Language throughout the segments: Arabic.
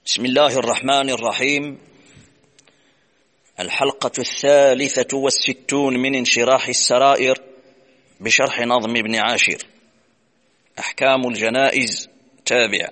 بسم الله الرحمن الرحيم. الحلقة 63 من انشراح السرائر بشرح نظم ابن عاشر. أحكام الجنائز تابع.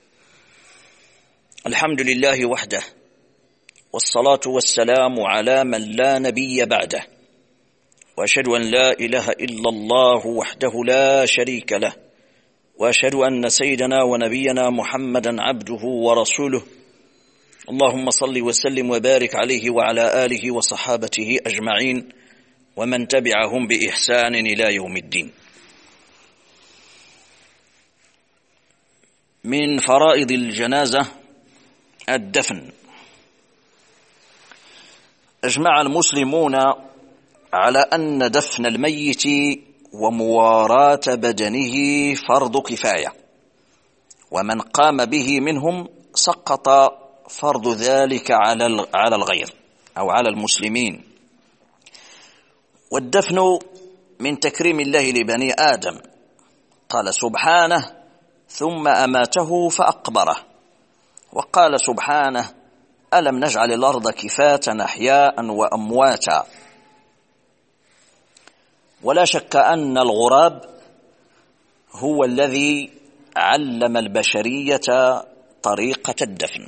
الحمد لله وحده، والصلاة والسلام على من لا نبي بعده، وأشهد أن لا إله إلا الله وحده لا شريك له، وأشهد أن سيدنا ونبينا محمدا عبده ورسوله. اللهم صل وسلم وبارك عليه وعلى آله وصحابته أجمعين ومن تبعهم بإحسان إلى يوم الدين. من فرائض الجنازة الدفن. أجمع المسلمون على أن دفن الميت ومواراة بدنه فرض كفاية، ومن قام به منهم سقط فرض ذلك على الغير أو على المسلمين. والدفن من تكريم الله لبني آدم، قال سبحانه: ثم أماته فأقبره. وقال سبحانه: ألم نجعل الأرض كفاة أحياء وأمواتا. ولا شك أن الغراب هو الذي علم البشرية طريقة الدفن.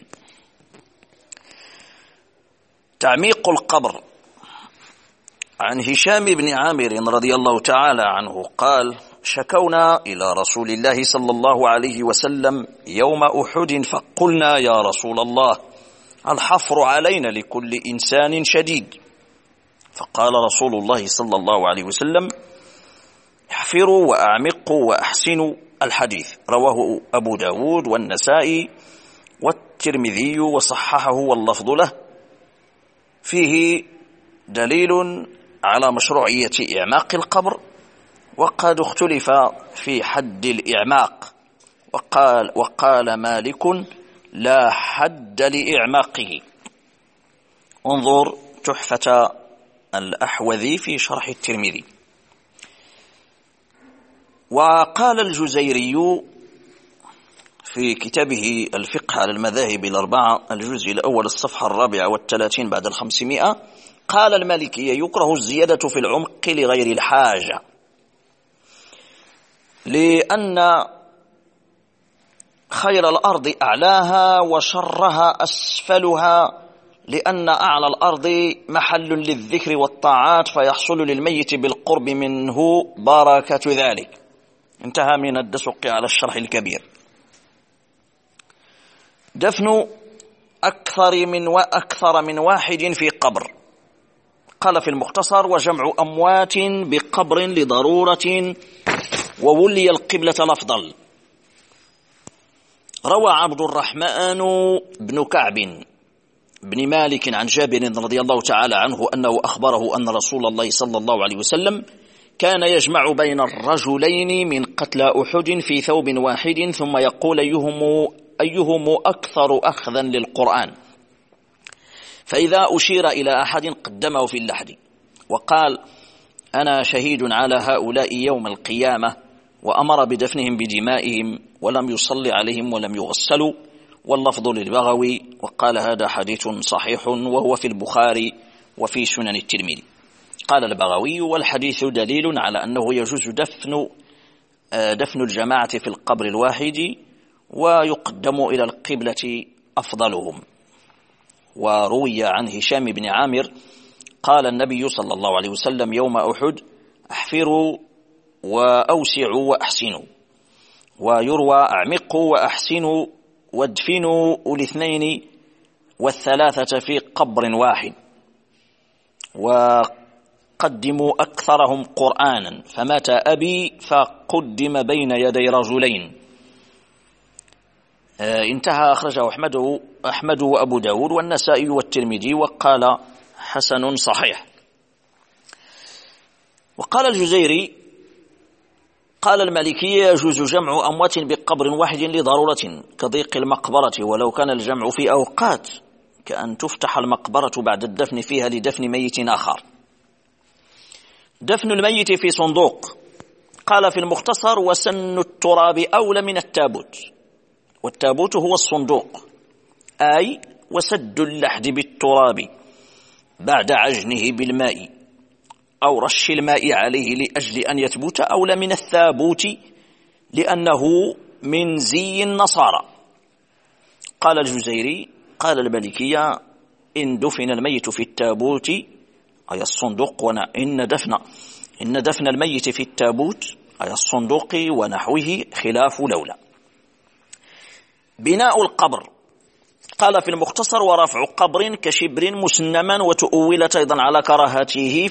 تعميق القبر. عن هشام بن عامر رضي الله تعالى عنه قال: شكونا إلى رسول الله صلى الله عليه وسلم يوم أحد فقلنا: يا رسول الله، الحفر علينا لكل إنسان شديد. فقال رسول الله صلى الله عليه وسلم: احفروا وأعمقوا وأحسنوا. الحديث رواه أبو داود والنسائي والترمذي وصححه واللفظ له. فيه دليل على مشروعية إعماق القبر، وقد اختلف في حد الإعماق، وقال مالك: لا حد لإعماقه. انظر تحفة الأحوذي في شرح الترمذي. وقال الجزيري في كتابه الفقه على المذاهب الأربعة الجزء الأول الصفحة 34 بعد 500: قال المالكية: يكره الزيادة في العمق لغير الحاجة، لأن خير الأرض أعلاها وشرها أسفلها، لأن أعلى الأرض محل للذكر والطاعات، فيحصل للميت بالقرب منه بركة ذلك. انتهى من الدسق على الشرح الكبير. دفن أكثر من واحد في قبر. قال في المختصر: وجمع أموات بقبر لضرورة وولي القبلة الأفضل. روى عبد الرحمن بن كعب بن مالك عن جابر رضي الله تعالى عنه أنه أخبره أن رسول الله صلى الله عليه وسلم كان يجمع بين الرجلين من قتلى أحد في ثوب واحد، ثم يقول: أيهم أكثر أخذا للقرآن؟ فإذا أشير إلى أحد قدمه في اللحد، وقال: أنا شهيد على هؤلاء يوم القيامة، وأمر بدفنهم بدمائهم، ولم يصلي عليهم ولم يغسلوا. واللفظ للبغوي، وقال: هذا حديث صحيح وهو في البخاري وفي سنن الترمذي. قال البغوي: والحديث دليل على أنه يجوز دفن الجماعة في القبر الواحد، ويقدم إلى القبلة أفضلهم. وروي عن هشام بن عامر قال النبي صلى الله عليه وسلم يوم أحد: احفروا وأوسعوا وأحسنوا. ويروى: اعمقوا وأحسنوا وادفنوا الاثنين والثلاثة في قبر واحد، وقدموا أكثرهم قرآنا، فمات أبي فقدم بين يدي رجلين. انتهى. أخرجه أحمد وأبو داود والنسائي والترمذي، وقال: حسن صحيح. وقال الجزيري: قال المالكية: يجوز جمع أموات بقبر واحد لضرورة كضيق المقبرة، ولو كان الجمع في أوقات، كأن تفتح المقبرة بعد الدفن فيها لدفن ميت آخر. دفن الميت في صندوق. قال في المختصر: وسن التراب أولى من التابوت. والتابوت هو الصندوق، أي وسد اللحد بالتراب بعد عجنه بالماء أو رش الماء عليه لأجل أن يثبت، أولى من الثابوت لأنه من زي النصارى. قال الجزيري قال المالكية: إن دفن الميت في التابوت أي الصندوق إن دفن الميت في التابوت أي الصندوق ونحوه خلاف لولا. بناء القبر قال في المختصر: ورفع قبر كشبر مسنما، وتؤولت أيضا على كراهته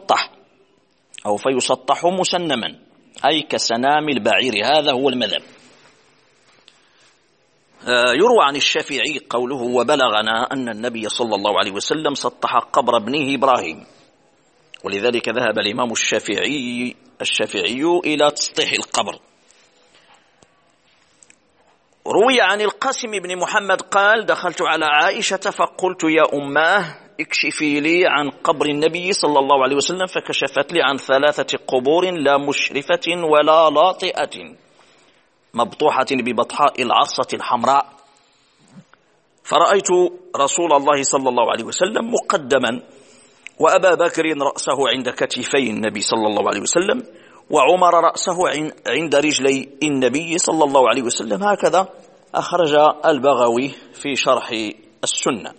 فيسطح مسنما أي كسنام البعير، هذا هو المذهب. يروى عن الشافعي قوله: وبلغنا أن النبي صلى الله عليه وسلم سطح قبر ابنه إبراهيم، ولذلك ذهب الإمام الشافعي إلى تسطيح القبر. روي عن القاسم بن محمد قال: دخلت على عائشة فقلت: يا أماه اكشفي لي عن قبر النبي صلى الله عليه وسلم، فكشفت لي عن 3 قبور لا مشرفة ولا لاطئة مبطوحة ببطحاء العرصة الحمراء، فرأيت رسول الله صلى الله عليه وسلم مقدما، وأبا بكر رأسه عند كتفي النبي صلى الله عليه وسلم، وعمر رأسه عند رجلي النبي صلى الله عليه وسلم. هكذا أخرج البغوي في شرح السنة،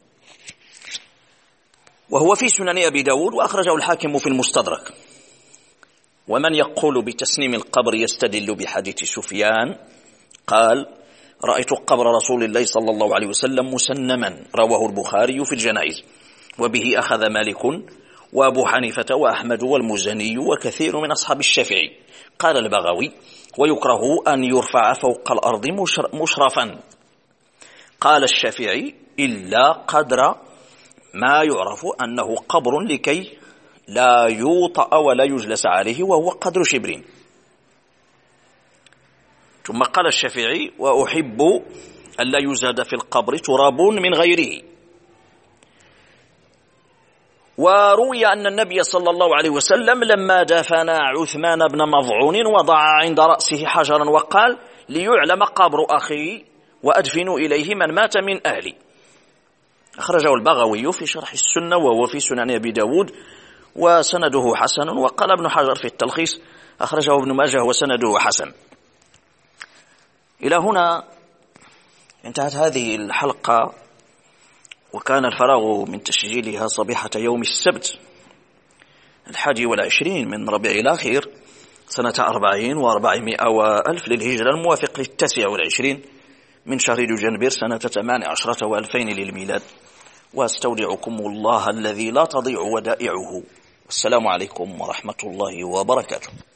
وهو في سنن أبي داود، وأخرجه الحاكم في المستدرك. ومن يقول بتسنيم القبر يستدل بحديث سفيان قال: رأيت قبر رسول الله صلى الله عليه وسلم مسنما، رواه البخاري في الجنائز، وبه أخذ مالك وأبو حنيفة وأحمد والمزني وكثير من أصحاب الشافعي. قال البغوي: ويكره أن يرفع فوق الأرض مشرفا. قال الشافعي: إلا قدر ما يعرف أنه قبر لكي لا يوطأ ولا يجلس عليه، وهو قدر شبر. ثم قال الشافعي: وأحب أن لا يزاد في القبر تراب من غيره. وروي أن النبي صلى الله عليه وسلم لما دفن عثمان بن مظعون وضع عند رأسه حجرا وقال: ليعلم قبر أخي وأدفن إليه من مات من أهلي. أخرجه البغوي في شرح السنة، وهو في سنن أبي داود، وسنده حسن. وقال ابن حجر في التلخيص: أخرجه ابن ماجه وسنده حسن. إلى هنا انتهت هذه الحلقة، وكان الفراغ من تسجيلها صبيحة يوم السبت 21 من ربيع الأخير سنة 40 و400 للهجرة، الموافق 29 من شهر دجنبر سنة 18 و2000 للميلاد. واستودعكم الله الذي لا تضيع ودائعه. السلام عليكم ورحمة الله وبركاته.